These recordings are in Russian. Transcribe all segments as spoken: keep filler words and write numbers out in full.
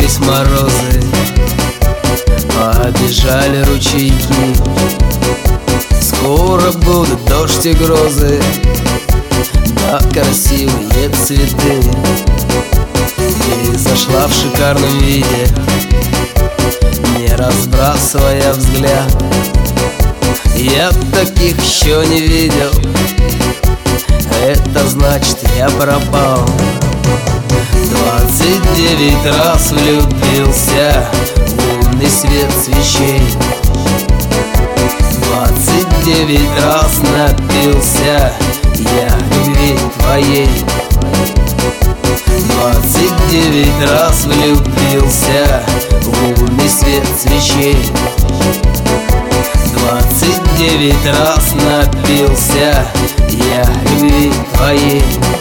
Кончились морозы, побежали ручейки. Скоро будут дождь и грозы, да красивые цветы. Ты зашла в шикарном виде, не разбрасывая взгляд. Я таких еще не видел, это значит, я пропал. Двадцать девять раз влюбился в лунный свет свечей. Двадцать девять раз напился я любви твоей. Двадцать девять раз влюбился в лунный свет свечей. Двадцать девять раз напился я любви твоей.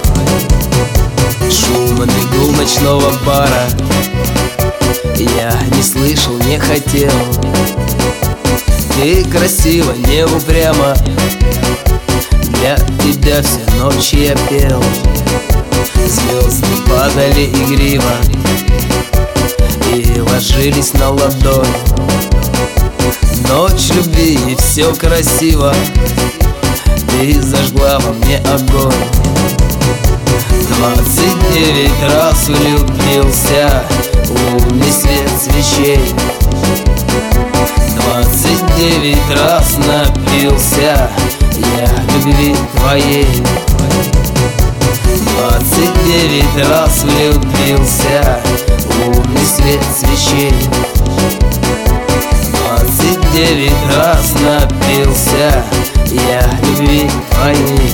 Шумный гул ночного бара я не слышал, не хотел. Ты красива, не упряма, для тебя всю ночь я пел. Звезды падали игриво и ложились на ладонь. Ночь любви, и все красиво, ты зажгла во мне огонь. Двадцать девять раз влюбился в лунный свет свечей. Двадцать девять раз напился я любви твоей. Двадцать девять раз влюбился в лунный свет свечей. Двадцать девять раз напился я любви твоей.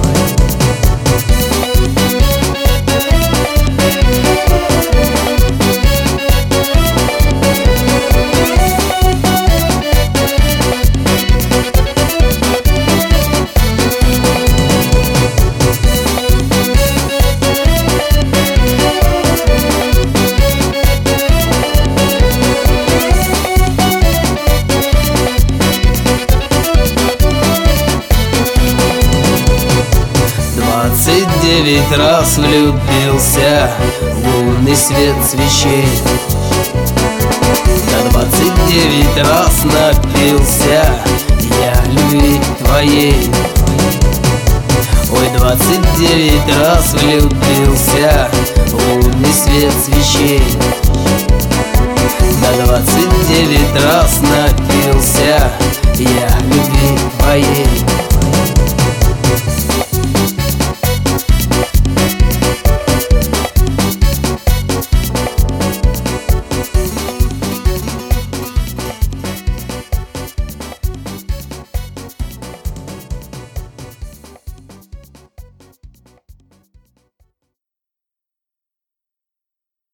Двадцать девять раз влюбился в лунный свет свечей. Да двадцать девять раз напился я любви твоей. Ой, двадцать девять раз влюбился в лунный свет свечей. Да двадцать девять раз напился я любви твоей.